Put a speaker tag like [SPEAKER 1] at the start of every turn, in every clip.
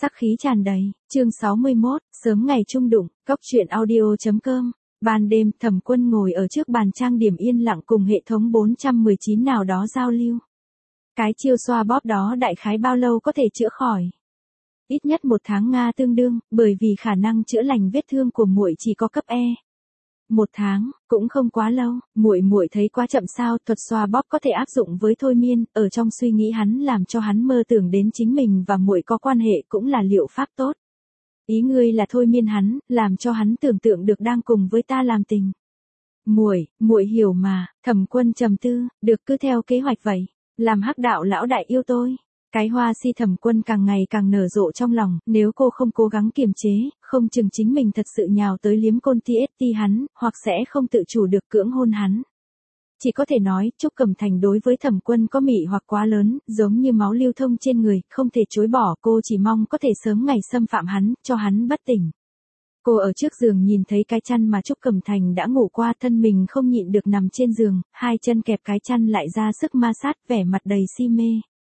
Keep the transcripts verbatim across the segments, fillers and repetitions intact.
[SPEAKER 1] Sắc khí tràn đầy, chương sáu mươi mốt, sớm ngày chung đụng, cốc truyện audio chấm com. Ban đêm, Thẩm Quân ngồi ở trước bàn trang điểm yên lặng cùng hệ thống bốn trăm mười chín nào đó giao lưu. Cái chiêu xoa bóp đó đại khái bao lâu có thể chữa khỏi? Ít nhất một tháng Nga tương đương, bởi vì khả năng chữa lành vết thương của muội chỉ có cấp E. Một tháng, cũng không quá lâu, muội muội thấy quá chậm sao? Thuật xoa bóp có thể áp dụng với thôi miên, ở trong suy nghĩ hắn làm cho hắn mơ tưởng đến chính mình và muội có quan hệ cũng là liệu pháp tốt. Ý ngươi là thôi miên hắn, làm cho hắn tưởng tượng được đang cùng với ta làm tình. Muội, muội hiểu mà. Thẩm Quân trầm tư, được, cứ theo kế hoạch vậy. Làm Hắc đạo lão đại yêu tôi. Cái hoa si Thẩm Quân càng ngày càng nở rộ trong lòng, nếu cô không cố gắng kiềm chế, không chừng chính mình thật sự nhào tới liếm côn ti ét ti hắn, hoặc sẽ không tự chủ được cưỡng hôn hắn. Chỉ có thể nói, Trúc Cẩm Thành đối với Thẩm Quân có mị hoặc quá lớn, giống như máu lưu thông trên người, không thể chối bỏ, cô chỉ mong có thể sớm ngày xâm phạm hắn, cho hắn bất tỉnh. Cô ở trước giường nhìn thấy cái chăn mà Trúc Cẩm Thành đã ngủ qua, thân mình không nhịn được nằm trên giường, hai chân kẹp cái chăn lại ra sức ma sát, vẻ mặt đầy si mê.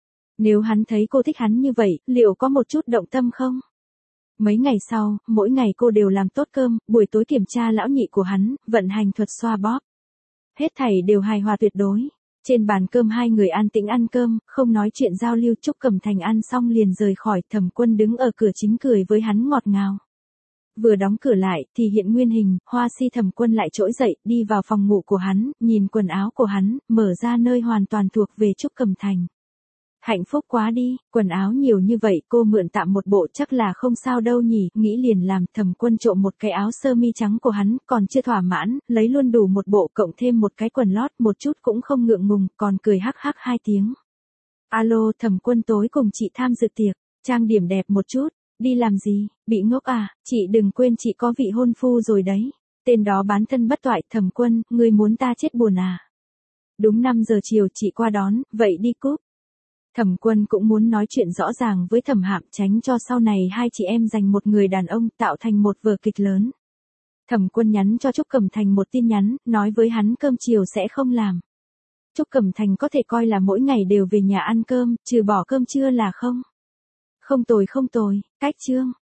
[SPEAKER 1] Nếu hắn thấy cô thích hắn như vậy, liệu có một chút động tâm không? Mấy ngày sau, mỗi ngày cô đều làm tốt cơm, buổi tối kiểm tra lão nhị của hắn, vận hành thuật xoa bóp. Hết thảy đều hài hòa tuyệt đối. Trên bàn cơm hai người an tĩnh ăn cơm, không nói chuyện giao lưu. Trúc Cẩm Thành ăn xong liền rời khỏi, Thẩm Quân đứng ở cửa chính cười với hắn ngọt ngào. Vừa đóng cửa lại, thì hiện nguyên hình, hoa si Thẩm Quân lại trỗi dậy, đi vào phòng ngủ của hắn, nhìn quần áo của hắn, mở ra nơi hoàn toàn thuộc về Trúc Cẩm Thành. Hạnh phúc quá đi, quần áo nhiều như vậy, cô mượn tạm một bộ chắc là không sao đâu nhỉ, nghĩ liền làm. Thẩm Quân trộm một cái áo sơ mi trắng của hắn, còn chưa thỏa mãn, lấy luôn đủ một bộ cộng thêm một cái quần lót, một chút cũng không ngượng ngùng, còn cười hắc hắc hai tiếng. Alo, Thẩm Quân tối cùng chị tham dự tiệc, trang điểm đẹp một chút, đi làm gì, bị ngốc à, chị đừng quên chị có vị hôn phu rồi đấy. Tên đó bán thân bất toại. Thẩm Quân, ngươi muốn ta chết buồn à? Đúng năm giờ chiều chị qua đón, vậy đi cúp. Thẩm Quân cũng muốn nói chuyện rõ ràng với Thẩm Hạm, tránh cho sau này hai chị em giành một người đàn ông, tạo thành một vở kịch lớn. Thẩm Quân nhắn cho Trúc Cẩm Thành một tin nhắn, nói với hắn cơm chiều sẽ không làm. Trúc Cẩm Thành có thể coi là mỗi ngày đều về nhà ăn cơm, trừ bỏ cơm trưa là không. Không tồi không tồi, cách chương.